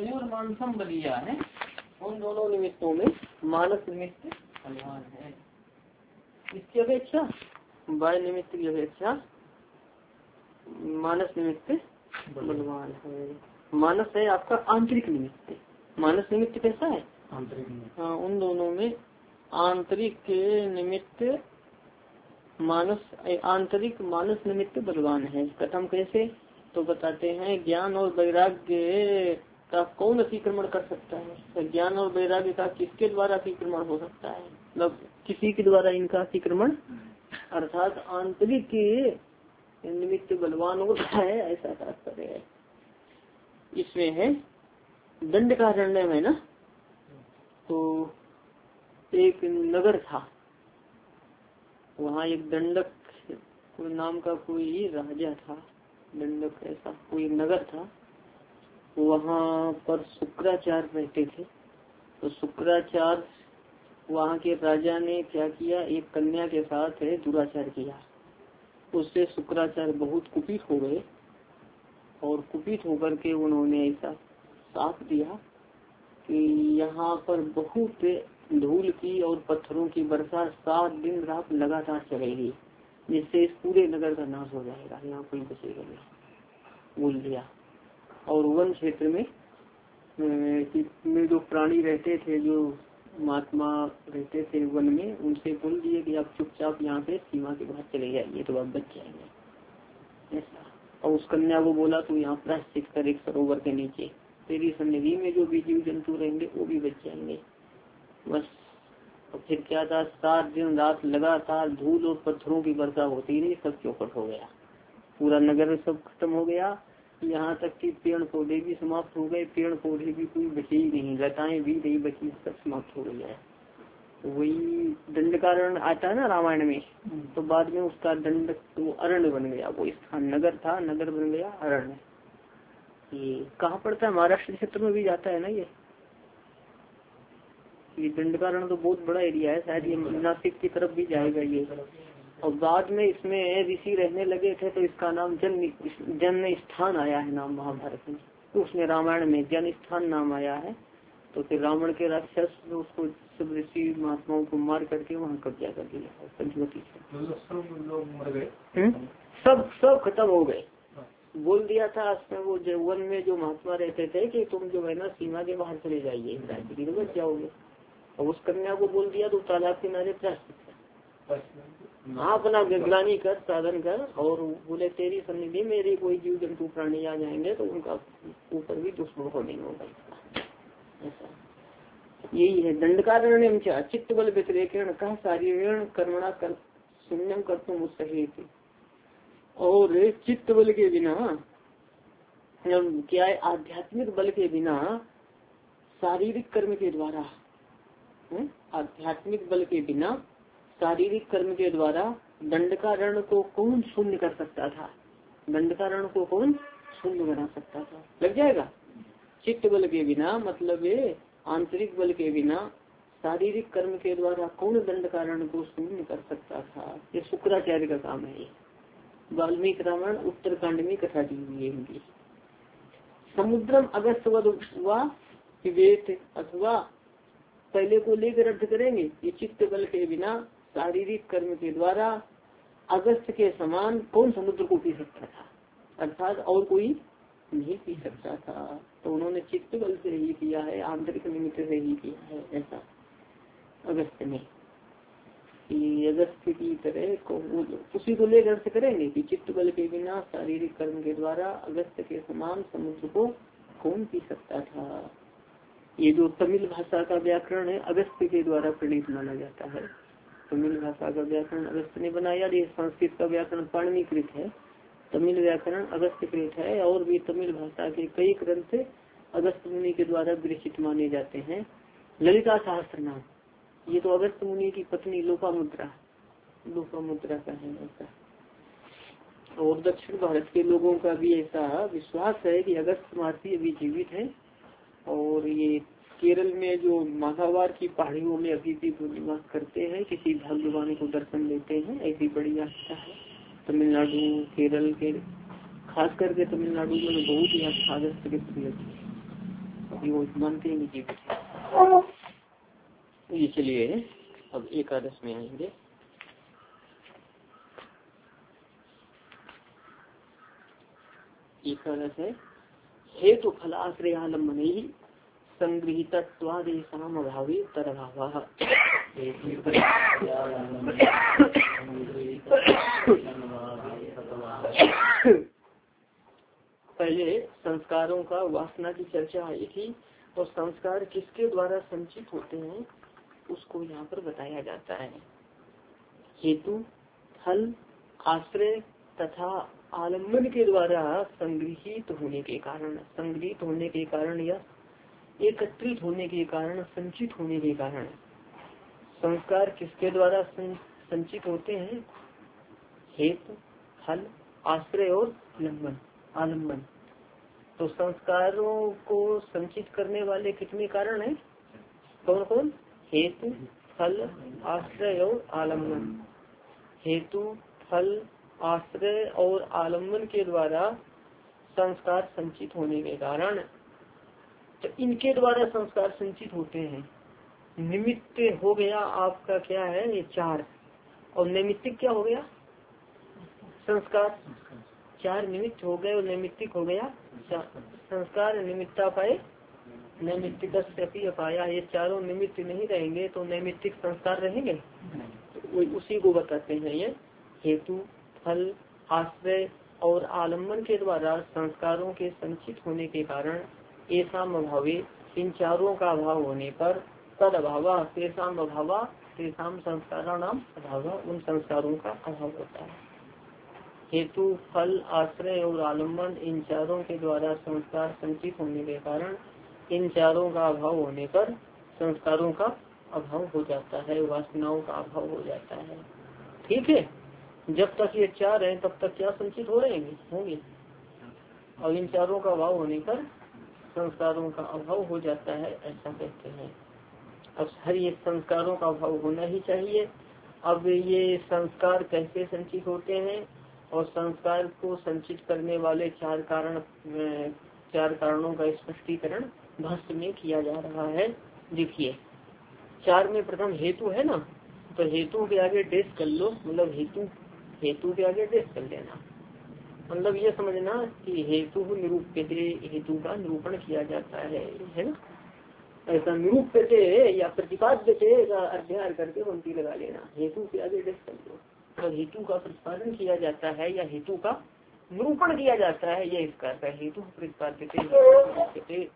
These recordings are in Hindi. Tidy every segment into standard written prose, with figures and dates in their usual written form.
तयोर मानसम बलिया है, उन दोनों निमित्तों में मानस निमित्त बलवान है। इसकी अपेक्षा बाह्य निमित्त की अपेक्षा मानस निमित्त बलवान है। मानस है आपका आंतरिक निमित्त। मानस निमित्त कैसा है? आंतरिक। हाँ, उन दोनों में आंतरिक निमित्त आंतरिक मानस निमित्त बलवान है। कथम कैसे? तो बताते हैं, ज्ञान और वैराग्य का कौन अतिक्रमण कर सकता है? तो ज्ञान और वैराग्य का किसके द्वारा अतिक्रमण हो सकता है? मतलब किसी के द्वारा इनका अतिक्रमण, अर्थात आंतरिक निमित्त बलवान होता है, ऐसा तात्पर्य है। इसमें है दंड का निर्णय है ना। तो एक नगर था, वहाँ एक दंडक नाम का कोई राजा था। दंडक ऐसा कोई नगर था, वहाँ पर शुक्राचार्य रहते थे। तो शुक्राचार्य वहाँ के राजा ने क्या किया, एक कन्या के साथ दुराचार किया। उससे शुक्राचार्य बहुत कुपित हो गए और कुपित होकर के उन्होंने ऐसा साफ दिया कि यहाँ पर बहुत धूल की और पत्थरों की वर्षा 7 दिन रात लगातार चलेगी, जिससे इस पूरे नगर का नाश हो जाएगा, यहाँ कोई बचेगा नहीं। बोल दिया। और वन क्षेत्र में जो प्राणी रहते थे, जो महात्मा रहते थे वन में, उनसे बोल दिए कि आप चुपचाप यहाँ से सीमा के बाहर चले जाइए, तो आप बच जाएंगे ऐसा। और उस कन्या को बोला तू यहाँ प्रायश्चित कर एक सरोवर के नीचे, तेरी सन्निधि में जो भी जीव जंतु रहेंगे वो भी बच जाएंगे बस। और फिर क्या था, 7 दिन रात लगातार धूल और पत्थरों की वर्षा होती रही, सब चौपट हो गया, पूरा नगर सब खत्म हो गया। यहाँ तक कि पेड़ पौधे भी समाप्त हो गए, पेड़ पौधे भी कोई बचे ही नहीं, लताएं भी नहीं बची, सब समाप्त हो गई है। वही दंड कारण आता है ना रामायण में, तो बाद में उसका दंड तो अरण्य बन गया। वो स्थान नगर था, नगर बन गया अरण्य। ये कहाँ पड़ता है? महाराष्ट्र क्षेत्र में भी जाता है ना ये दंड कारण। तो बहुत बड़ा एरिया है, शायद ये नासिक की तरफ भी जाएगा ये। और बाद में इसमें ऋषि रहने लगे थे, तो इसका नाम जन्म स्थान आया है नाम महाभारत में। तो उसमें रामायण में जन स्थान नाम आया है। तो फिर रावण के राक्षस उसको सब ऋषि महात्माओं को मार करके वहाँ कब्जा कर दिया पंचवटी से। लोग मर गए, सब खत्म हो गए। बोल दिया था वो वन में जो महात्मा रहते थे कि तुम जो है ना सीमा के बाहर चले जाइए, तो बच जाओगे। और उस कन्या को बोल दिया तो तालाब किनारे प्रायश्चित कर, हाँ अपना गिरलानी कर, साधन कर। और बोले तेरी सन्निधि मेरे कोई जीव जंतु प्राणी आ जाएंगे तो उनका ऊपर भी दुष्प्रभाव हो नहीं होगा। ऐसा यही है दंड कारण। चित्त बल व्यतिरेकण का शारीरण कर्मणा कर शून्यम कर तुम उत्सहित। और चित्त बल के बिना क्या है, आध्यात्मिक बल के बिना शारीरिक कर्म के द्वारा, आध्यात्मिक बल के बिना शारीरिक कर्म के द्वारा दंडकारण को कौन शून्य कर सकता था? दंडकारण को कौन शून्य बना सकता था? लग जाएगा। चित्त बल के बिना मतलब ये आंतरिक बल के बिना शारीरिक कर्म के द्वारा कौन दंडकारण को शून्य कर सकता था? ये शुक्राचार्य का काम है। वाल्मीकि रामायण उत्तरकांड में कथा दी हुई है इनकी। समुद्रम अगस्तवद हुआ विवेक, अथवा पहले को लेकर अर्थ करेंगे कि चित्त बल के बिना शारीरिक कर्म के द्वारा अगस्त के समान कौन समुद्र को पी सकता था, अर्थात और कोई नहीं पी सकता था। तो उन्होंने चित्त बल से ही किया है, आंतरिक निमित्त से ही किया है ऐसा अगस्त ने। अगस्त की तरह को उसी को लेकर अर्थ करेंगे कि चित्त बल के बिना शारीरिक कर्म के द्वारा अगस्त के समान समुद्र को कौन पी सकता था। ये जो तमिल भाषा का व्याकरण है अगस्त के द्वारा प्रणीत माना जाता है। तमिल भाषा का व्याकरण अगस्त ने बनाया। ये संस्कृत का व्याकरण पाणिनिकृत है, तमिल व्याकरण अगस्त्यकृत है। और भी तमिल भाषा के कई ग्रंथ अगस्त मुनि के द्वारा विरचित माने जाते हैं। ललिता सहस्त्र नाम, ये तो अगस्त मुनि की पत्नी लोपामुद्रा का है ऐसा। और दक्षिण भारत के लोगों का भी ऐसा विश्वास है कि अगस्त महर्षि अभी जीवित है। और ये केरल में जो माघावार की पहाड़ियों में अभी भी निवास करते हैं, किसी भाग्यवान को दर्शन देते हैं, ऐसी बड़ी आस्था है। तमिलनाडु केरल के खास करके तमिलनाडु में बहुत ही आस्था अगस्त के प्रति कि वो मानते ही नहीं जीवित है। ये चलिए अब एकादश में आएंगे। एकादश है हेतु फलाश्रयालंबन ही संगृहीतत्वादेशाम अभावे तदभावः। पहले संस्कारों का वासना की चर्चा आई थी और संस्कार किसके द्वारा संचित होते हैं उसको यहाँ पर बताया जाता है। हेतु फल आश्रय तथा आलम्बन के द्वारा संग्रहित होने के कारण या एकत्रित होने के कारण, संचित होने के कारण संस्कार किसके द्वारा संचित होते हैं? हेतु फल आश्रय और आलम्बन। तो संस्कारों को संचित करने वाले कितने कारण हैं? कौन कौन? हेतु फल आश्रय और आलम्बन। हेतु फल आश्रय और आलम्बन के द्वारा संस्कार संचित होने के कारण, तो इनके द्वारा संस्कार संचित होते हैं। निमित्त हो गया आपका क्या है? ये 4। और नैमित्तिक क्या हो गया? संस्कार। 4 निमित्त हो गए और नैमित्तिक हो गया 4। संस्कार निमित्ता पाए नैमित्तिक अपाया। ये चारों निमित्त नहीं रहेंगे तो नैमित्तिक संस्कार रहेंगे। तो उसी को बताते हैं ये। हेतु फल आश्रय और आलम्बन के द्वारा संस्कारों के संचित होने के कारण एसाम अभावे, इन चारों का अभाव होने पर, तद अभावा तेसाम अभावा, तेसाम संस्काराणाम अभावा, उन संस्कारों का अभाव होता है। हेतु फल आश्रय और आलम्बन इन चारों के द्वारा संस्कार संचित होने के कारण इन चारों का अभाव होने पर संस्कारों का अभाव हो जाता है, वासनाओं का अभाव हो जाता है। ठीक है, जब तक ये 4 हैं तब तक क्या संचित हो रहे होंगे, और इन चारों का अभाव होने पर संस्कारों का अभाव हो जाता है, ऐसा कहते हैं। अब हर ये संस्कारों का अभाव होना ही चाहिए। अब ये संस्कार कैसे संचित होते हैं और संस्कार को संचित करने वाले 4 कारणों का स्पष्टीकरण भाष्य में किया जा रहा है। देखिए 4 में प्रथम हेतु है ना, तो हेतु के आगे डेश कर लो, मतलब हेतु के आगे डेश कर लेना। मतलब ये समझना कि हेतु निरूप्यते, हेतु का निरूपण किया जाता है ना। ऐसा निरूप्यते या प्रतिपाद्यते का अध्ययन करके पंक्ति लगा लेना। हेतु के आगे डेश कर लो। तो हेतु का प्रतिपादन किया जाता है या हेतु का निरूपण किया जाता है, ये इसका हेतु प्रतिपाद्यते।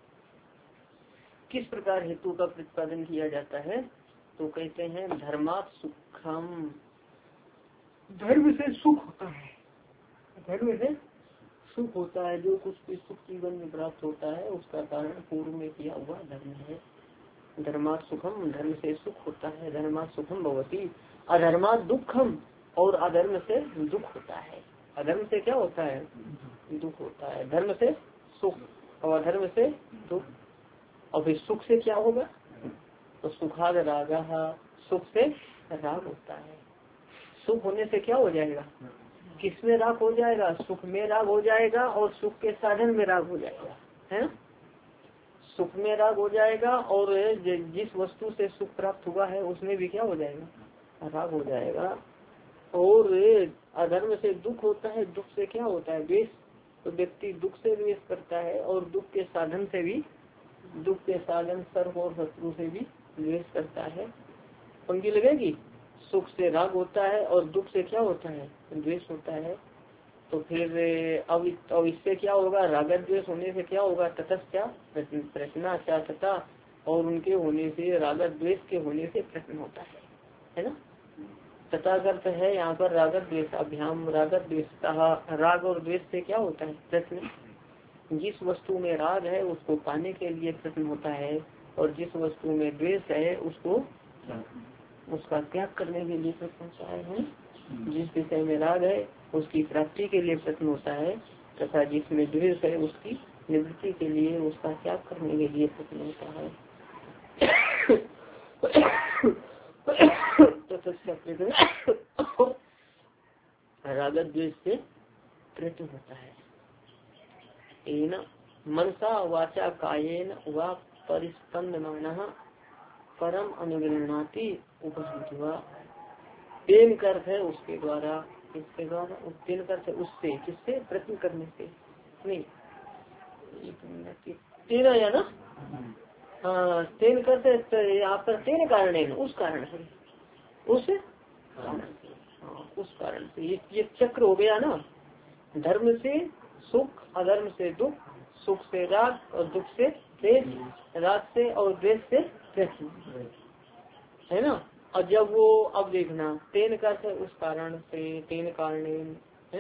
किस प्रकार हेतु का प्रतिपादन किया जाता है? तो कहते हैं धर्मात् सुखम, धर्म से सुख होता है। धर्म से सुख होता है, जो कुछ भी सुख जीवन में प्राप्त होता है उसका कारण पूर्व में किया हुआ धर्म है। धर्मात् सुखम, धर्म से सुख होता है। धर्मात् सुखम भवति, अधर्मात् दुखम, और अधर्म से दुख होता है। अधर्म से क्या होता है? दुख होता है। धर्म से सुख और अधर्म से दुख। और फिर सुख से क्या होगा? तो सुखाद रागा, सुख से राग होता है। सुख होने से क्या हो जाएगा? किसमें राग हो जाएगा? सुख में राग हो जाएगा और सुख के साधन में राग हो जाएगा, है। सुख में राग हो जाएगा और जिस वस्तु से सुख प्राप्त हुआ है उसमें भी क्या हो जाएगा? राग हो जाएगा। और अधर्म से दुख होता है, दुख से क्या होता है? द्वेष। तो व्यक्ति दुख से द्वेष करता है और दुख के साधन से भी, दुख के साधन सर्प और शत्रु से भी द्वेष करता है। पंक्ति लगेगी। सुख से राग होता है और दुख से क्या होता है? द्वेष होता है। तो फिर अब इससे क्या होगा? राग द्वेष होने से क्या होगा? ततस्या प्रश्न क्या तथा, और उनके होने से राग द्वेष के होने से प्रश्न होता है ना। तथा अर्थ है यहाँ पर राग द्वेष अभ्याम, राग द्वेषता। राग और द्वेष से क्या होता है? प्रश्न। जिस वस्तु में राग है उसको पाने के लिए प्रश्न होता है, और जिस वस्तु में द्वेष है उसको उसका त्याग करने के लिए प्रश्न होता है। जिस विषय में राग है उसकी प्राप्ति के लिए प्रश्न होता है, तथा जिसमें द्वेष है उसकी निवृत्ति के लिए, उसका त्याग करने के लिए प्रश्न होता है। राग द्वेष से प्रश्न होता है, ना। मनसा वाचा कायेन व परिस्पंदमानः परम अनुगृह्णाति उपहन्ति वा। तेन अर्थ है उसके द्वारा, इसके द्वारा, तेन अर्थ है उससे, किससे, प्रश्न करने से नहीं, तेन आया ना, हाँ तेन करते यहाँ पर तेन कारण है, उस कारण से, उस कारण से ये चक्र हो गया ना, धर्म से सुख, अधर्म से दुख, सुख से राग और दुख से द्वेष, राग से और द्वेष से प्रश्न, है ना। और जब वो, अब देखना तेन का उस कारण से, तेन कारण है।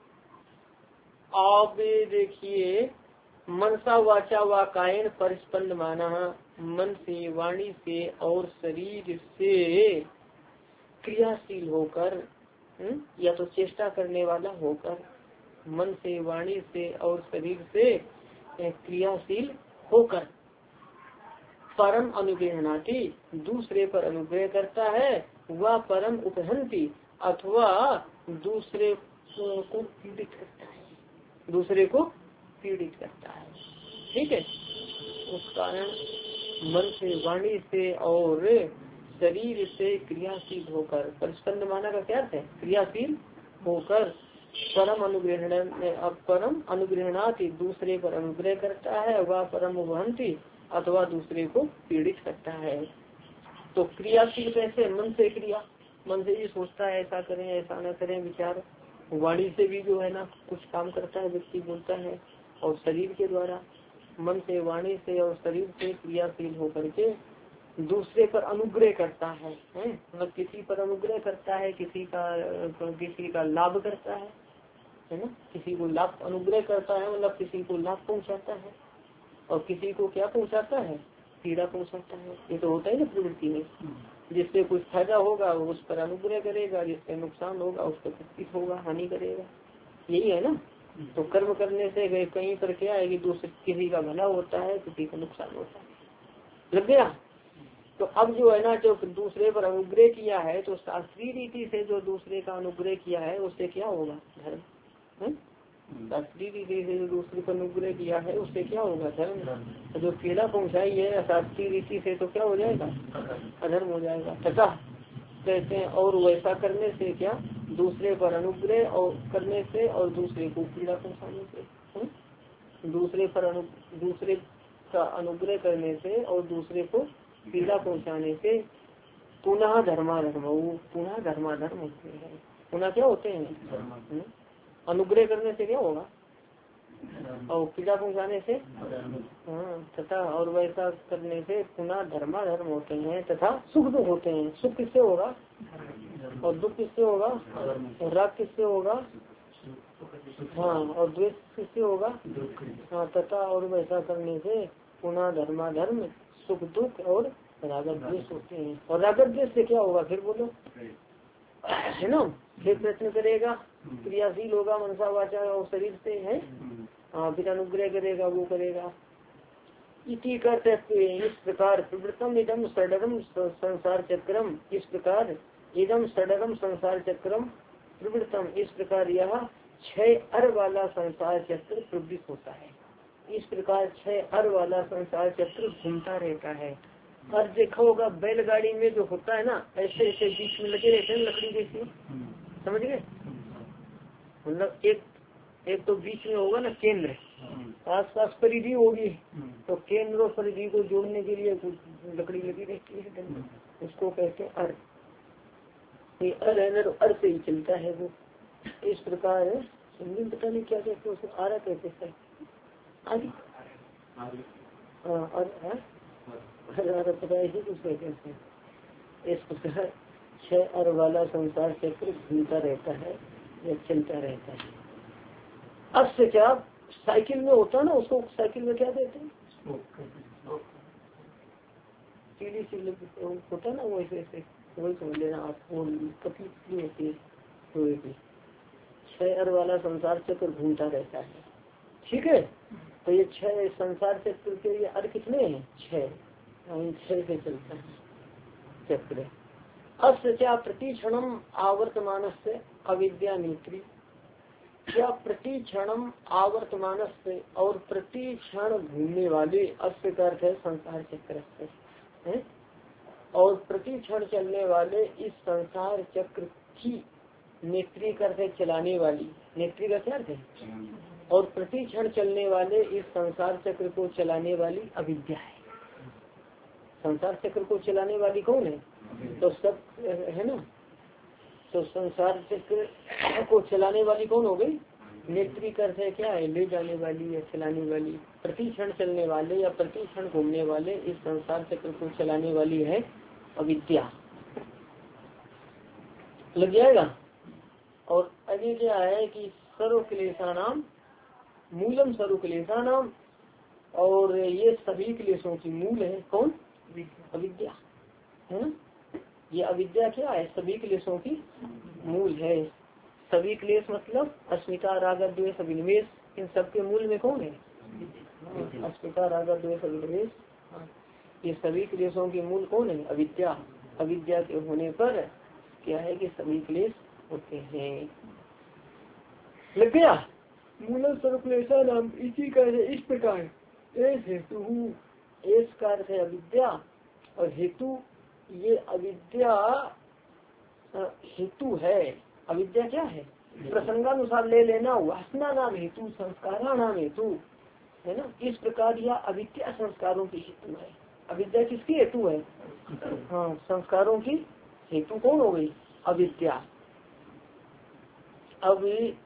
अब देखिए मनसा वाचा व कायन परिस्पंद माना, मन से, वाणी से और शरीर से क्रियाशील होकर, या तो चेष्टा करने वाला होकर, मन से, वाणी से और शरीर से क्रियाशील होकर परम अनुग्रहणाति, दूसरे पर अनुग्रह करता है, वह परम उपहंति, अथवा दूसरे को पीड़ित करता है, दूसरे को पीड़ित करता है। ठीक है, उस कारण मन से, वाणी से और शरीर से क्रियाशील होकर, परिस्पंद माना का क्या अर्थ है, क्रियाशील होकर परम अनुग्रहण, परम अनुग्रहणाति, दूसरे पर अनुग्रह करता है, वह परम उपहंति अथवा दूसरे को पीड़ित करता है। तो क्रियाशील कैसे, मन से क्रिया, मन से ये सोचता है ऐसा करें ऐसा न करें विचार, वाणी से भी जो है ना कुछ काम करता है व्यक्ति, बोलता है, और शरीर के द्वारा, मन से, वाणी से और शरीर से क्रियाशील होकर के दूसरे पर अनुग्रह करता है, मतलब किसी पर अनुग्रह करता है, किसी का लाभ करता है ना, किसी को लाभ, अनुग्रह करता है मतलब किसी को लाभ पहुंचाता है, और किसी को क्या पहुंचाता है, पीड़ा पहुंचाता है। ये तो होता है ना प्रवृत्ति में, जिससे कुछ फायदा होगा वो उस पर अनुग्रह करेगा, जिससे नुकसान होगा उस पर कुछ होगा, हानि करेगा, यही है ना। तो कर्म करने से कहीं पर क्या है कि दूसरे, किसी का भला होता है, किसी का नुकसान होता है, लग गया। तो अब जो है ना, जो दूसरे पर अनुग्रह किया है, तो शास्त्रीय रीति से जो दूसरे का अनुग्रह किया है उससे क्या होगा, धर्म, शास्त्रीय रीति से जो दूसरे पर अनुग्रह किया है उससे क्या होगा, धर्म। तो जो पीड़ा पहुंचाई है शास्त्रीय रीति से तो क्या हो जाएगा, अधर्म हो जाएगा। तथा कहते हैं और वैसा करने से क्या, दूसरे पर अनुग्रह और करने से और दूसरे को पीड़ा पहुंचाने से, दूसरे का अनुग्रह करने से और दूसरे को पीड़ा पहुंचाने से पुनः धर्माधर्म, पुनः धर्माधर्म होते हैं। पुनः क्या होते हैं, अनुग्रह करने से क्या होगा, और पीड़ा पहुंचाने से, हाँ, तथा और वैसा करने से पुनः धर्माधर्म होते हैं, तथा सुख दुख होते हैं। सुख किससे होगा और दुख किससे होगा, और राग किससे होगा, हाँ, और द्वेष किससे होगा, हाँ, तथा और वैसा करने से पुनः धर्माधर्म, सुख दुख और राग द्वेष होते हैं। और राग द्वेष से क्या होगा, फिर बोलो, है ना, फिर प्रश्न करेगा, क्रियाशील होगा मनसा वाचा और शरीर से है, हाँ, फिर अनुग्रह करेगा, वो करेगा। इसी करते इस प्रकार प्रवृत्तम इदम सडरम संसार चक्रम, इस प्रकार इदम सडरम संसार चक्रम प्रवृत्तम, इस प्रकार यह 6 अर वाला संसार चक्र प्रवृत्त होता है। इस प्रकार 6 अर वाला संसार चक्र घूमता रहता है। और देखा होगा बैलगाड़ी में जो होता है ना, ऐसे ऐसे बीच में लगे रहते हैं लकड़ी जैसी, समझ गए, मतलब एक तो बीच में होगा ना केंद्र, आस पास परिधि होगी, तो केंद्र और परिधि को जोड़ने के लिए लकड़ी लगी रहती है, उसको कहते हैं अर। ये अर है ना, तो अर से ही चलता है वो। इस प्रकार हिंदी में पता नहीं क्या कहते, उसको आरा कहते हैं, आगे पता है कुछ कहते हैं। इस प्रकार 6 अर वाला संसार चक्र घूमता रहता है या चलता रहता है। अब से क्या साइकिल में होता है ना, उसको साइकिल में क्या कहते हैं, सीढ़ी सी होता है ना, वो ऐसे वही समझ लेना आप, वो पतली होती है लोहे की। 6 अर वाला संसार चक्र घूमता रहता है, ठीक है। तो ये 6 संसार चक्र के लिए अर कितने हैं, 6 से चलता है चक्र। अब क्या प्रति क्षणम आवर्तमान से अविद्या नेत्री, क्या प्रति क्षणम आवर्तमान से, और प्रति क्षण घूमने वाले, अस्य का अर्थ है संसार चक्र से है? और प्रति क्षण चलने वाले इस संसार चक्र की नेत्री करते चलाने वाली, नेत्री का क्या अर्थ है? और प्रति क्षण चलने वाले इस संसार चक्र को चलाने वाली अविद्या है। संसार चक्र को चलाने वाली कौन है? तो सब है ना। तो संसार चक्र को चलाने वाली कौन हो गई? नेत्री करते है क्या है? ले जाने वाली या चलाने वाली। प्रति क्षण चलने वाले या प्रति क्षण घूमने वाले इस संसार चक्र को चलाने वाली है अविद्या। लग जाएगा। और आगे क्या है कि सर्व क्लेशा नाम मूलम, सर्व क्लेशा नाम, और ये सभी क्लेशों की मूल है कौन? अविद्या है ना। ये अविद्या क्या है? सभी क्लेशों की मूल है। सभी क्लेश मतलब अस्मिता राग द्वेष अभिनिवेश, इन सबके मूल में कौन है? अस्मिता राग द्वेष अभिनिवेश। ये सभी क्लेशों की मूल कौन है? अविद्या। अविद्या के होने पर क्या है कि सभी क्लेश होते हैं। लग गया। मूल सर्वक्लेशा नाम इसी का इस प्रकार हेतु, एस का अर्थ है अविद्या, और हेतु ये अविद्या हेतु है। अविद्या क्या है? प्रसंगानुसार ले लेना। वासना नाम हेतु, संस्कारा नाम हेतु है ना। इस प्रकार यह अविद्या संस्कारों की हेतु है। अविद्या किसकी हेतु है? हाँ, संस्कारों की हेतु कौन हो गई? अविद्या। अब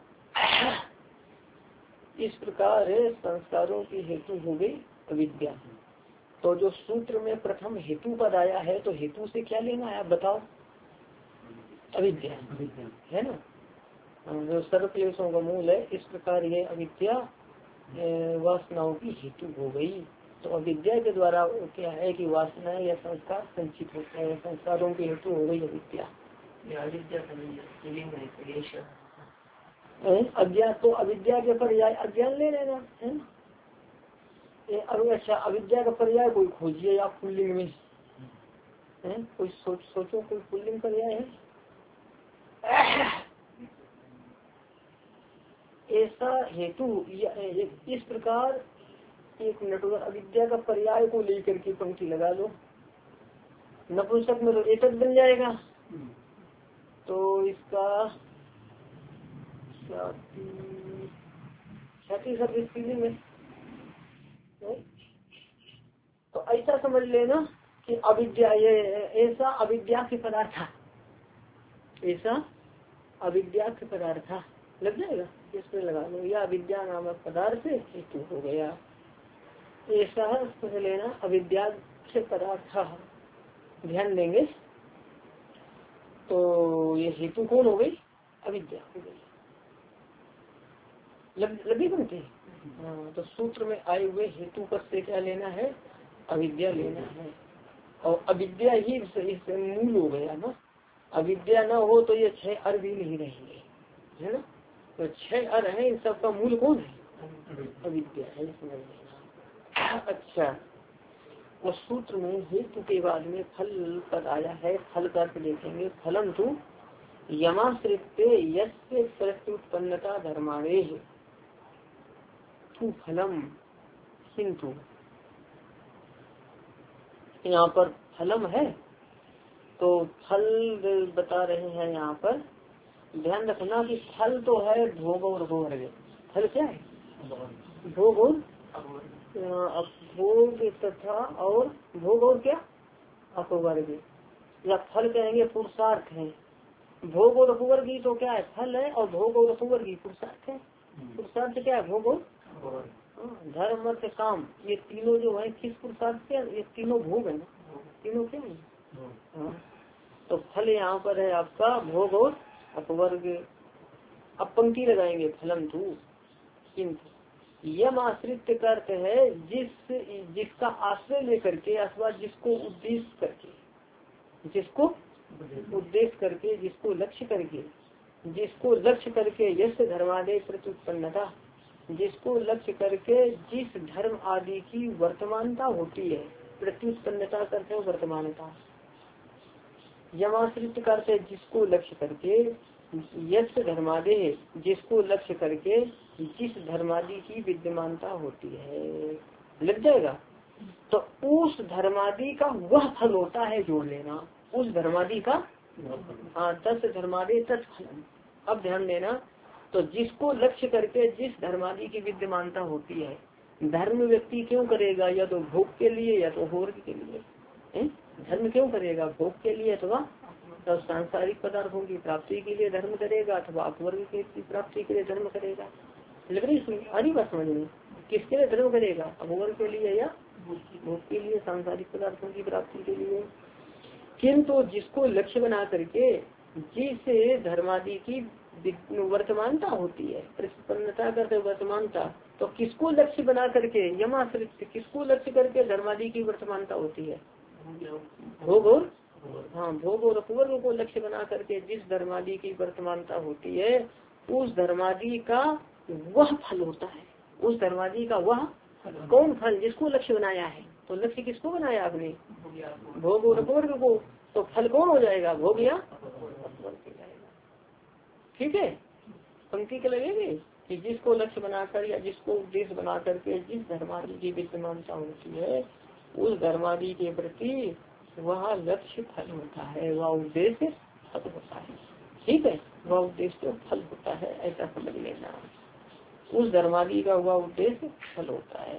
इस प्रकार संस्कारों की हेतु हो गई अविद्या। तो जो सूत्र में प्रथम हेतु पद आया है, तो हेतु से क्या लेना है आप बताओ? अविद्या है ना, जो सर्व क्लेशों का मूल है। इस प्रकार ये अविद्या वासनाओं की हेतु हो गई। तो अविद्या के द्वारा क्या है कि वासना या संस्कार संचित होते हैं। संस्कारों की हेतु हो गई अविद्या। अज्ञान, तो अविद्या के पर्याय अज्ञान ले लेना है ना। अच्छा, अविद्या का पर्याय कोई खोजिए आप पुल्लिंग में है? कोई सोचो कोई पुल्लिंग पर्याय है? ऐसा हेतु इस प्रकार एक मिनट, अविद्या का पर्याय को लेकर के पंक्ति लगा लो। नपुंसक में तो एकक बन जाएगा। तो इसका छठी सब स्थिति में तो ऐसा समझ लेना कि अविद्या ये ऐसा अविद्या के पदार्थ, ऐसा अविद्या के पदार्थ लग जाएगा। इसमें लगा लो, या अविद्या नामक पदार्थ हेतु हो गया। ऐसा समझ लेना अविद्या के पदार्थ, ध्यान देंगे। तो ये हेतु कौन हो गई? अविद्या हो गई। लगी बनती। हाँ, तो सूत्र में आए हुए हेतु पद से क्या लेना है? अविद्या लेना है। और अविद्या ही इससे मूल हो गया ना। अविद्या न हो तो ये 6 अर भी नहीं रहेंगे, है ना। तो 6 अर है, इन सबका मूल कौन है? अविद्या है, समझ लेना। अच्छा, उस सूत्र में हेतु के बाद में फल पद आया है। फल का अर्थ देखेंगे। फलम तु यमाश्रित्य यस्य प्रत्युत्पन्नता धर्माणे तु फलम, किंतु यहाँ पर फलम है तो फल बता रहे हैं। यहाँ पर ध्यान रखना कि फल तो है भोग और अभोग। फल क्या है? भोग और भोग तथा और भोग और क्या? अपवर्ग, या फल कहेंगे पुरुषार्थ है। भोग और अपवर्ग ही तो क्या है? फल है। और भोग और अपवर्ग ही पुरुषार्थ है। पुरुषार्थ क्या है? भोग और धर्म अर्थ काम, ये तीनों जो है किस पुरुषार्थ के? ये तीनों भोग है ना, तीनों क्या है? हाँ, तो फल यहाँ पर है आपका भोग और अपवर्ग। अब पंक्ति लगाएंगे। फलम तू किंतु यम आश्रित का अर्थ है जिसका आश्रय लेकर के अथवा जिसको उद्देश्य करके, जिसको उद्देश्य करके, जिसको लक्ष्य करके, जिसको लक्ष्य करके यश धर्मादे प्रत्युत्पन्नता, जिसको लक्ष्य करके जिस धर्म आदि की वर्तमानता होती है। प्रत्युत्पन्नता करते हैं वर्तमानता। यमाश्रित करते जिसको लक्ष्य करके यश धर्मादे जिसको लक्ष्य करके जिस धर्मादि की विद्यमानता होती है, लग जाएगा। तो उस धर्मादि का वह फल होता है, जोड़ लेना, उस धर्मादि का। हाँ, तस् धर्मादे तत्फलम। अब ध्यान देना, तो जिसको लक्ष्य करके जिस धर्मादि की विद्यमानता होती है, धर्म व्यक्ति क्यों करेगा, या तो भोग के लिए या तो भोग के लिए। धर्म क्यों करेगा, भोग के लिए अथवा तो सांसारिक पदार्थों की प्राप्ति के लिए धर्म करेगा, अथवा अपवर्ग की प्राप्ति के लिए धर्म करेगा। लग रही सुन आ रही बात समझ में, किसके लिए धर्म करेगा, अपवर्ग के लिए या भोग के लिए, सांसारिक पदार्थों की प्राप्ति के लिए। किंतु जिसको लक्ष्य बना करके जिस धर्मादि की वर्तमानता होती है, प्रतिपन्नता करते वर्तमानता, तो किसको लक्ष्य बना करके यमाश्रित किसको लक्ष्य करके धर्मादि की वर्तमानता होती है, भोग और हाँ भोग और अपवर्ग को लक्ष्य बना करके जिस धर्मादि की वर्तमानता होती है, उस धर्मादि का वह फल होता है। उस धर्मादि का वह कौन फल, जिसको लक्ष्य बनाया है। तो लक्ष्य किसको बनाया आपने, भोग और अपवर्ग को, तो फल कौन हो जाएगा, भोग या अपवर्ग हो जाएगा। ठीक है, पंक्ति के लगेगी कि जिसको लक्ष्य बनाकर या जिसको उद्देश्य बना करके जिस धर्मादि की विद्यमानता होती है, उस धर्मादि के प्रति वह लक्ष्य फल होता है, वह उद्देश्य फल होता है। ठीक है, वह उद्देश्य फल होता है, ऐसा समझ लेना। उस धर्मादि का वह उद्देश्य फल होता है।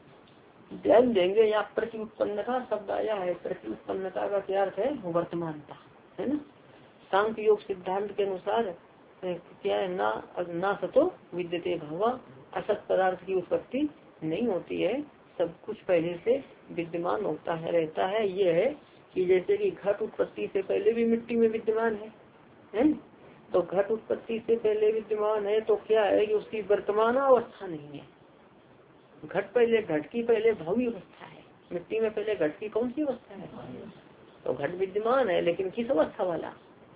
ध्यान देंगे, यहाँ प्रति उत्पन्नता शब्द आया है। प्रति उत्पन्नता का क्या अर्थ है, वर्तमानता, है ना। सांख्य योग सिद्धांत के अनुसार क्या है, ना सतो विद्यते भावा, असत पदार्थ की उत्पत्ति नहीं होती है, सब कुछ पहले से विद्यमान होता है, रहता है। ये है कि जैसे कि घट उत्पत्ति से पहले भी मिट्टी में विद्यमान है? तो घट उत्पत्ति से पहले विद्यमान है, तो क्या है कि उसकी वर्तमान अवस्था नहीं है। घट पहले, घट की पहले भावी अवस्था है। मिट्टी में पहले घट की कौन सी अवस्था है, तो घट विद्यमान है, लेकिन किस अवस्था वाला,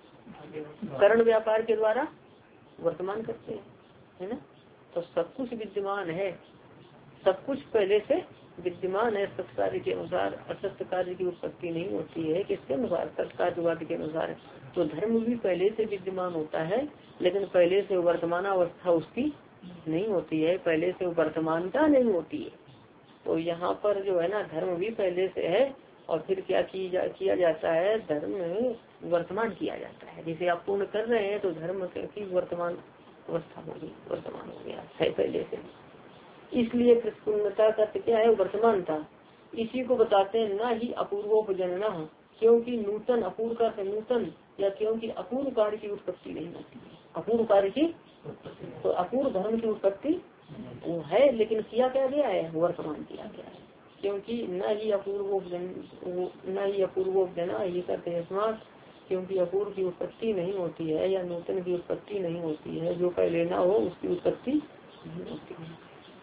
करण व्यापार के द्वारा वर्तमान करते हैं, है ना। तो सब कुछ विद्यमान है, सब कुछ पहले से विद्यमान है। सत्य कार्य के अनुसार असत्य कार्य की उत्पत्ति नहीं होती है। किसके अनुसार, सत्कार्यवाद के अनुसार। तो धर्म भी पहले से विद्यमान होता है, लेकिन पहले से वर्तमान अवस्था उसकी नहीं होती है, पहले से वर्तमानता नहीं होती है। तो यहाँ पर जो है ना, धर्म भी पहले से है, और फिर क्या किया जाता है, धर्म वर्तमान किया जाता है। जैसे आप पूर्ण कर रहे हैं, तो धर्म की वर्तमान अवस्था होगी, वर्तमान हो गया है पहले से। इसलिए प्रतिपूर्णता का क्या है, वर्तमानता। इसी को बताते हैं ना ही अपूर्वोपजनना, क्योंकि नूतन, अपूर्व का नूतन, या क्योंकि अपूर्व कार्य की उत्पत्ति नहीं होती है। अपूर्व कार्य की, तो अपूर्व धर्म की उत्पत्ति वो है, लेकिन किया क्या गया है, वर्तमान किया गया है। क्योंकि न ही अपूर्वोपजना ये करते हैं स्मार्ट, क्योंकि अपूर्व की उत्पत्ति नहीं होती है, या नूतन की उत्पत्ति नहीं होती है। जो पहले ना हो उसकी उत्पत्ति नहीं होती है।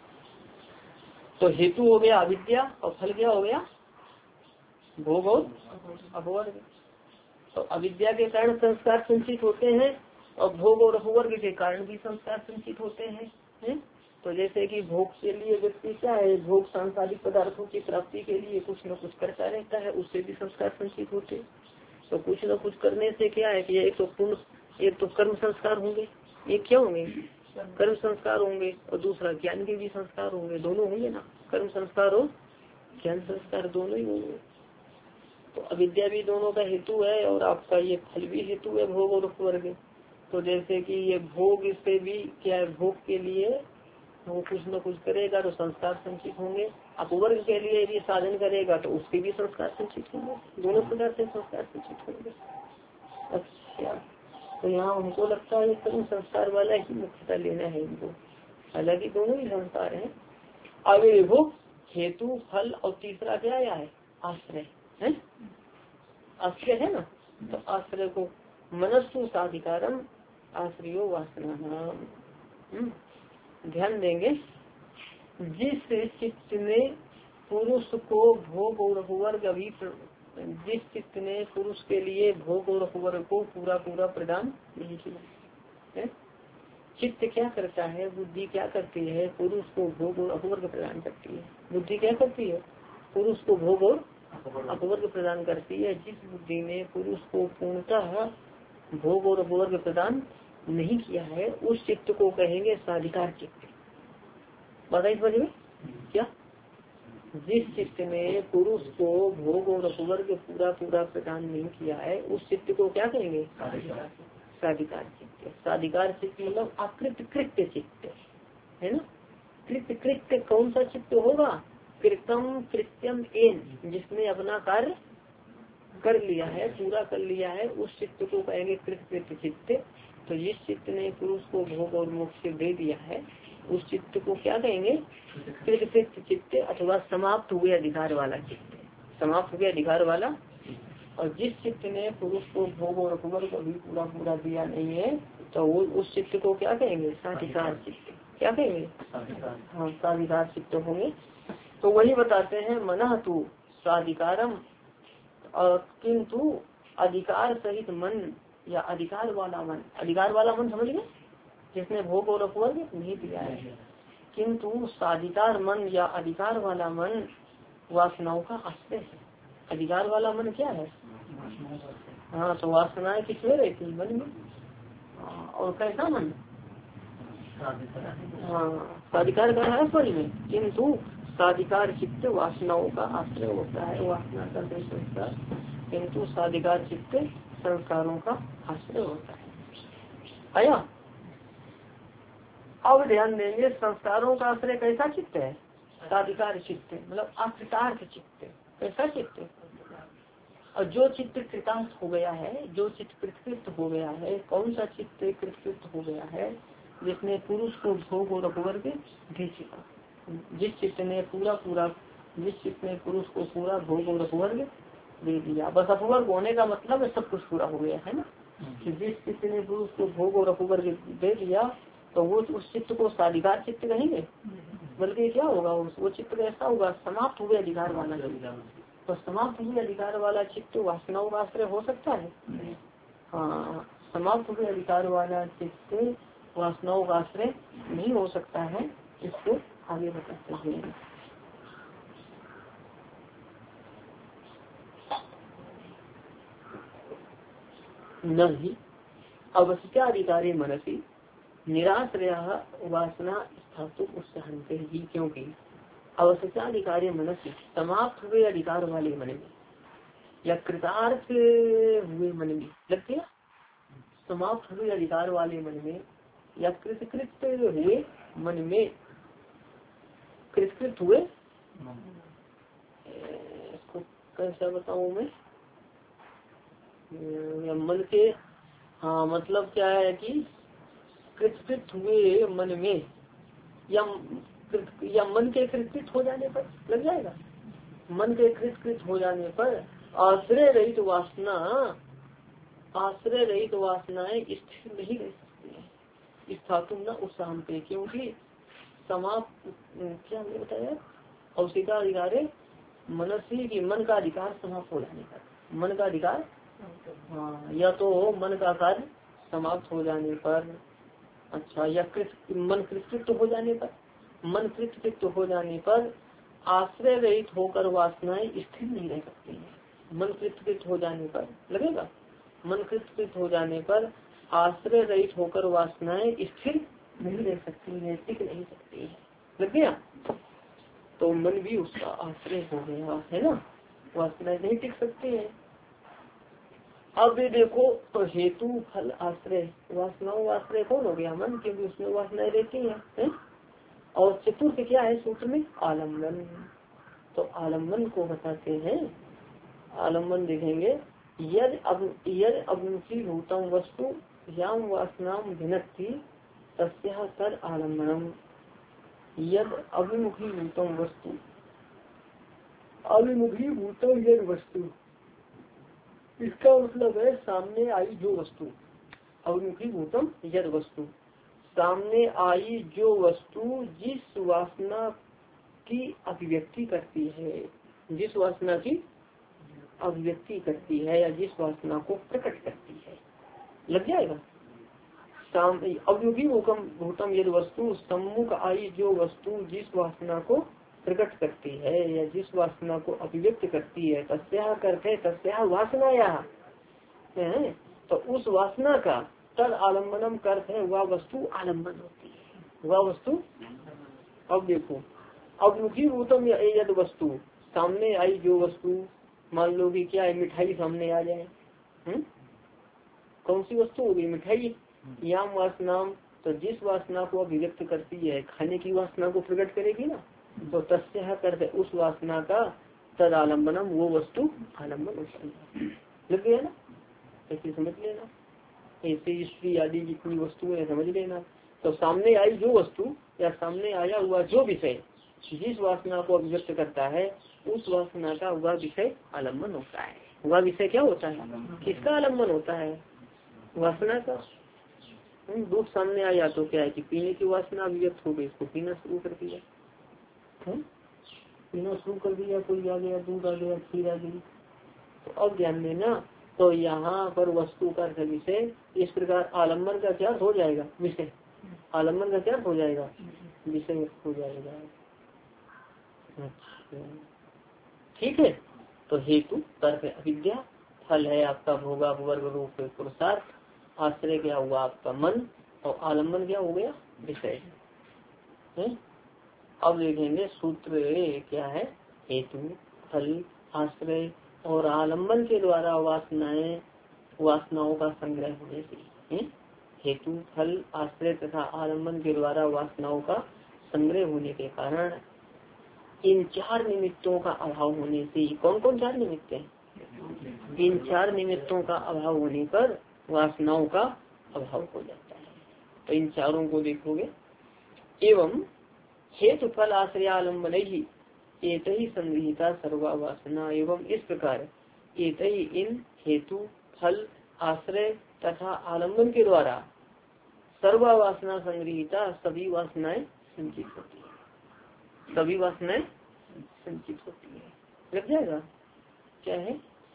तो हेतु हो गया अविद्या, और फल क्या हो गया, भोग और अपवर्ग। तो अविद्या के कारण संस्कार संचित होते हैं, और भोग और अपवर्ग के कारण भी संस्कार संचित होते हैं। तो जैसे कि भोग के लिए व्यक्ति क्या है, भोग सांसारिक पदार्थों की प्राप्ति के लिए कुछ न कुछ करता रहता है, उससे भी संस्कार संचित होते। तो कुछ न कुछ करने से क्या है कि एक तो कर्म संस्कार होंगे, एक क्या होंगे, कर्म संस्कार होंगे, और दूसरा ज्ञान के भी संस्कार होंगे। दोनों होंगे ना, कर्म संस्कार और ज्ञान संस्कार दोनों ही होंगे। तो अविद्या भी दोनों का हेतु है, और आपका ये फल भी हेतु है, भोग और अपवर्ग। तो जैसे कि ये भोग से भी क्या है, भोग के लिए वो कुछ न कुछ करेगा तो संस्कार संचित होंगे, अपवर्ग के लिए भी साधन करेगा तो उसके भी संस्कार संचित होंगे, दोनों प्रकार से संस्कार संचित होंगे। अच्छा, तो यहाँ हमको लगता है कर्म संस्कार वाला ही मुख्यता लेना है इनको, हालांकि दोनों ही संस्कार हैं। आगे देखो, हेतु, फल, और तीसरा क्या आया है, आश्रय है। आश्रय है ना, तो आश्रय को मनस्सु साधिकारम आश्रयो वासना। ध्यान देंगे, जिस चित्त ने पुरुष को भोग और अपवर्ग अभी, जिस चित्त ने पुरुष के लिए भोग और अपवर्ग को पूरा पूरा प्रदान नहीं किया है। चित्त क्या करता है, बुद्धि क्या करती है, पुरुष को भोग और अपवर्ग प्रदान करती है। बुद्धि क्या करती है, पुरुष को भोग और अपवर्ग प्रदान करती है। जिस बुद्धि ने पुरुष को पूर्णतः भोग और अपवर्ग प्रदान नहीं किया है उस चित्त को कहेंगे साधिकार चित्त। बताइए समझ में क्या? जिस चित्त ने पुरुष को भोग और अपवर्ग पूरा पूरा प्रदान नहीं किया है उस चित्त को क्या कहेंगे? साधिकार चित्त। साधिकार चित्त मतलब अकृत कृत्य चित्त है ना। कृत्य कृत्य कौन सा चित्त होगा? कृतम कृत्यम एन, जिसने अपना कार्य कर लिया है, पूरा कर लिया है, उस चित्त को कहेंगे कृत कृत्य चित्त। तो जिस चित्त ने पुरुष को भोग और मोक्ष दे दिया है उस चित्त को क्या कहेंगे? कृत कृत्य चित्त अथवा समाप्त हुए अधिकार वाला चित्त। समाप्त हुए अधिकार वाला। और जिस चित्त ने पुरुष को भोग और अपवर्ग को भी पूरा पूरा दिया नहीं है तो वो उस चित्त को क्या कहेंगे? साधिकार चित्त। क्या कहेंगे? हाँ, साधिकार चित्त होंगे। तो वही बताते हैं मनः तु साधिकारम, किंतु अधिकार सहित मन या अधिकार वाला मन। अधिकार वाला मन समझ गए, जिसने भोग और अपवर्ग नहीं दिया है। किंतु साधिकार मन या अधिकार वाला मन वासनाओं का आश्रय है। अधिकार वाला मन क्या है? हाँ, तो वासनाएं किसमें रहती है? मन में। और कैसा मन? हाँ, साधिकार का है फल में। किंतु साधिकार चित्त वासनाओं का आश्रय होता है। वासना का संस्कार, किंतु साधिकार चित्त संस्कारों का आश्रय होता है। आया? अब ध्यान देंगे, संस्कारों का आश्रय कैसा चित्त है? साधिकार चित्त मतलब अकृतार्थ चित्त। कैसा चित्त? और जो चित्त कृतार्थ हो गया है, जो चित्त कृतकृत हो गया है, कौन सा चित्त कृतकृत हो गया है? जिसने पुरुष को भोग और अपवर्ग दे चुका। जिस चित्त ने पुरुष को पूरा भोग और अपवर्ग दे दिया। बस अपवर्ग होने का मतलब है सब कुछ पूरा हो गया है ना। कि जिस चित्त ने पुरुष को भोग और अपवर्ग दे दिया तो वो उस चित्त को साधिकार चित्त कहेंगे। बल्कि क्या होगा? वो चित्त कैसा होगा? समाप्त हुए अधिकार वाला। तो समाप्त हुए अधिकार वाला चित्त वासनाओं का आश्रय हो सकता है? हाँ, समाप्त हुए अधिकार वाला चित्त वासनाओं का आश्रय नहीं हो सकता है। इसको आगे बताते हैं। नहीं अवस्थाधिकारी मनसी निराश्रय वासना स्थातु उत्साहनते ही, क्योंकि अवस्थाधिकारी मनसी समाप्त हुए अधिकार वाले मन में या कृतार्थ हुए मन में लग गया। समाप्त हुए अधिकार वाले मन में या कृतकृत हुए मन में। कृतकृत हुए इसको कैसा बताऊं मैं? मन के, हाँ मतलब क्या है कि कृतकृत हुए मन में या मन के कृतकृत हो जाने पर लग जाएगा। मन के कृतकृत हो जाने पर आश्रय रहित वासनाएं स्थिर नहीं रह सकती है। स्थातुम न उत्साह पे, क्योंकि समाप्त क्या हमने बताया? औषिका अधिकार मनसी की मन का अधिकार समाप्त हो जाने पर। मन का अधिकार, हाँ, या तो मन का कार्य समाप्त हो जाने पर, अच्छा, या मन कृतकृत हो जाने पर। मन कृतकृत हो जाने पर आश्रय रहित होकर वासनाएं स्थिर नहीं रह सकती है। मन कृतकृत हो जाने पर लगेगा। मन कृतकृत हो जाने पर आश्रय रहित होकर वासनाएं स्थिर नहीं रह सकती है, टिक नहीं सकती है। लग गया? तो मन भी उसका आश्रय हो गया है ना। वासनाएं नहीं टिक सकती है। अब ये देखो, तो हेतु फल आश्रय, वासनाओं आश्रय कौन हो गया? मन, क्योंकि उसमें वासनाएं रहती है? और चतुर्थ क्या है सूत्र में? आलम्बन। तो आलम्बन को बताते हैं। आलम्बन देखेंगे, यद अभिमुखी भूतम वस्तु याम वासनाम भिनक्ति तस्या तर आलम्बनम। यद अभिमुखी भूतम वस्तु, अभिमुखी भूतम यद वस्तु, इसका मतलब है सामने आई जो वस्तु। अभिमुखी भूतम यद वस्तु, सामने आई जो वस्तु जिस वासना की अभिव्यक्ति करती है, जिस वासना की अभिव्यक्ति करती है या जिस वासना को प्रकट करती है। लग जाएगा? अभिमुखी भूतम यद वस्तु, सम्मुख आई जो वस्तु जिस वासना को प्रकट करती है या जिस वासना को अभिव्यक्त करती है। तस्या करते तस्या वासना या, तो उस वासना का तद आलम्बनम करते है वह वस्तु आलम्बन होती है, वह वस्तु। अब देखो अवमुखी भूतम यद वस्तु, सामने आई जो वस्तु, मान लो कि क्या है, मिठाई सामने आ जाए, कौन सी वस्तु होगी, मिठाई। याम वासनाम, तो जिस वासना को अभिव्यक्त करती है, खाने की वासना को प्रकट करेगी ना, तो तस्य करते उस वासना का तद आलम्बनम वो वस्तु आलम्बन होती है। लग गया ना, ऐसे समझ लेना। ऐसे स्त्री आदि जितनी वस्तुएं समझ लेना। तो सामने आई जो वस्तु या सामने आया हुआ जो विषय जिस वासना को अभिव्यक्त करता है, उस वासना का वह विषय आलम्बन होता है। वह विषय क्या होता है, किसका आलम्बन होता है, वासना का। दूध सामने आया तो क्या है कि पीने की वासना अभिव्यक्त हो गई, इसको पीना शुरू कर दिया, पीना शुरू कर दिया, कोई आ गया, दूध आ गया, खीर आ गई। तो अब ध्यान देना, तो यहाँ पर वस्तु का विषय, इस प्रकार आलम्बन का क्या हो जाएगा, विषय। आलम्बन का क्या हो जाएगा, विषय हो जाएगा। अच्छा ठीक है। तो हेतु तर्क अविद्या, फल है आपका भोगा वर्ग रूप पुरुषार्थ, आश्रय क्या हुआ आपका मन, और आलम्बन क्या हो गया, विषय। अब देखेंगे सूत्र क्या है, हेतु फल आश्रय और आलम्बन के द्वारा वासनाएं, वासनाओं का संग्रह होने से। हेतु फल आश्रय तथा आलम्बन के द्वारा वासनाओं का संग्रह होने के कारण इन चार निमित्तों का अभाव होने से, कौन कौन चार निमित्त हैं, इन चार निमित्तों का अभाव होने पर वासनाओं का अभाव हो जाता है। तो इन चारों को देखोगे। एवं हेतु फल आश्रय आलम्बन ही एक ही संगृहीता सर्वा वासना, एवं इस प्रकार एक ही इन हेतु फल आश्रय तथा आलम्बन के द्वारा सर्वा वासना संगृहीता, सभी वासनाएं संचित होती है, सभी वासनाएं संचित होती है। लग जाएगा, क्या है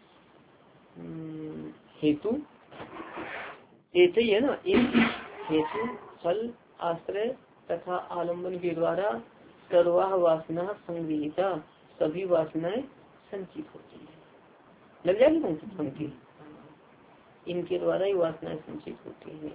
हेतु एक ही है ना, इन हेतु फल आश्रय तथा आलम्बन के द्वारा सर्वा वासना संगृहीता, सभी वासनाएं संचित होती है। लग जाएगी पंक्ति, इनके द्वारा ही वासनाएं संचित होती है।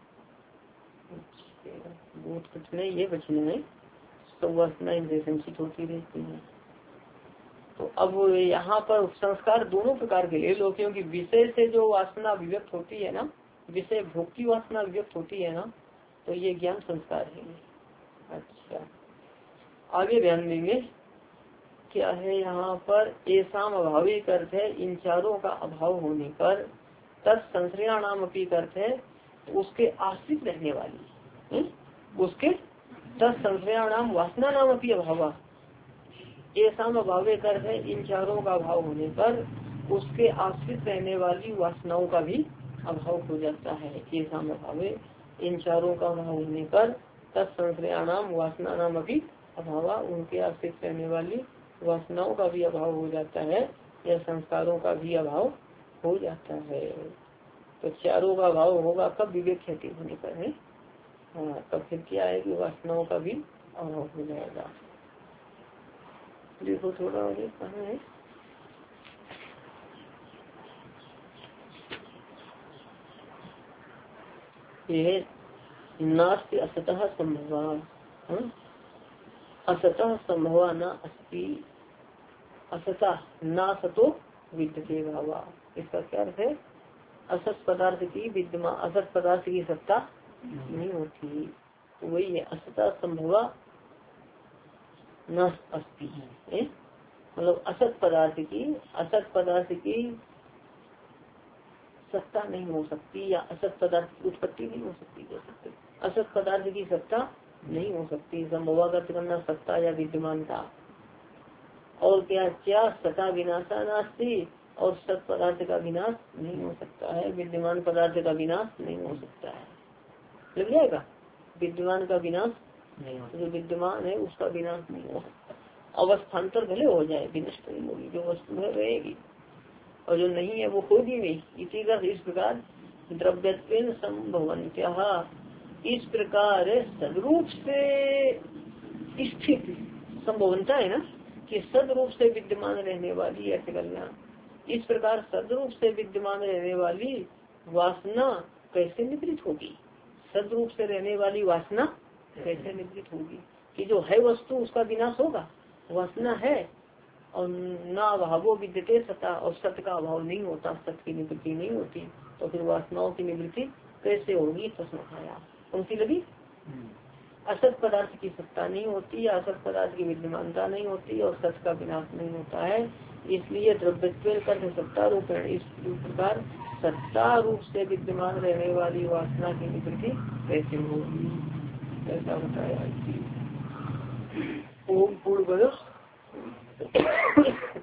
बहुत कठिन है ये बचने में, सब वासना इनसे संचित होती रहती है। तो अब यहाँ पर संस्कार दोनों प्रकार के ले लो, क्योंकि विषय से जो वासना अभिव्यक्त होती है ना, विषय भोग की वासना अभिव्यक्त होती है ना, तो ये ज्ञान संस्कार है। अच्छा आगे ध्यान देंगे, क्या है यहाँ पर, ऐसा अभावी अर्थ है, इन चारों का अभाव होने पर तत्संश्रयाणाम अपी अर्थ है, उसके आश्रित रहने वाली, उसके तत्संश्रयाणाम वासना नाम अपी अभाव, ऐसा अभावे कर है, इन चारों का अभाव होने पर उसके आश्रित रहने वाली वासनाओं का भी अभाव हो जाता है। ऐसा अभावे, इन चारों का अभाव होने पर तत्संश्रयाणाम वासना नाम अपी अभाव, उनके आश्रित रहने वाली वासनाओं का भी अभाव हो जाता है, या संस्कारों का भी अभाव हो जाता है। तो चारों का अभाव होगा कब, विवेक ख्याति होने पर है। हाँ, तब फिर क्या है कि वासनाओं का भी अभाव हो जाएगा। देखो थोड़ा आगे कहाँ है, ये नास्ति असतः संभवा, असतः संभवा न अस्ति, असतः न सतो विद्यते भावा। इसका क्या अर्थ है, असत पदार्थ की विद्यमान, असत पदार्थ की सत्ता नहीं होती, तो वही है असतः संभवा न अस्ति, मतलब असत पदार्थ की सत्ता नहीं हो सकती, या असत पदार्थ की उत्पत्ति नहीं हो सकती, असत पदार्थ की सत्ता नहीं हो सकती। संभवागत करना सत्ता या विद्यमानता, और क्या सता विनाशा नास्ति, और सत पदार्थ का विनाश नहीं हो सकता है, विद्यमान पदार्थ का विनाश नहीं हो सकता है। लग जाएगा, विद्यमान का विनाश नहीं हो, जो विद्यमान है उसका विनाश नहीं हो सकता। अवस्थान्तर भले हो जाए, विनष्ट नहीं होगी, जो वस्तु है रहेगी, और जो नहीं है वो होगी नहीं। इसी का इस प्रकार द्रव्यत्वेन संभवन्त्यः, इस प्रकार सदरूप से स्थित संभवनता है ना, कि सदरूप से विद्यमान रहने वाली ऐसे कल्याण, इस प्रकार सदरूप से विद्यमान रहने वाली वासना कैसे निवृत्त होगी, सदरूप से रहने वाली वासना कैसे निवृत्त होगी। कि जो है वस्तु उसका विनाश होगा, वासना है और न अभावो विद्यते सता, और सत्य का अभाव नहीं होता, सत्य की निवृत्ति नहीं होती, तो फिर वासनाओं की निवृत्ति कैसे होगी। प्रश्न उठाया, उनकी लगी। असत पदार्थ की सत्ता नहीं होती, असत पदार्थ की विद्यमानता नहीं होती और सत्य का विनाश नहीं होता है, इसलिए द्रव्यत्व कर सत्ता रूपेण, इस प्रकार सत्ता रूप से विद्यमान रहने वाली वासना की निवृत्ति कैसे होगी, ऐसा बताया। ओम पूर्णमदः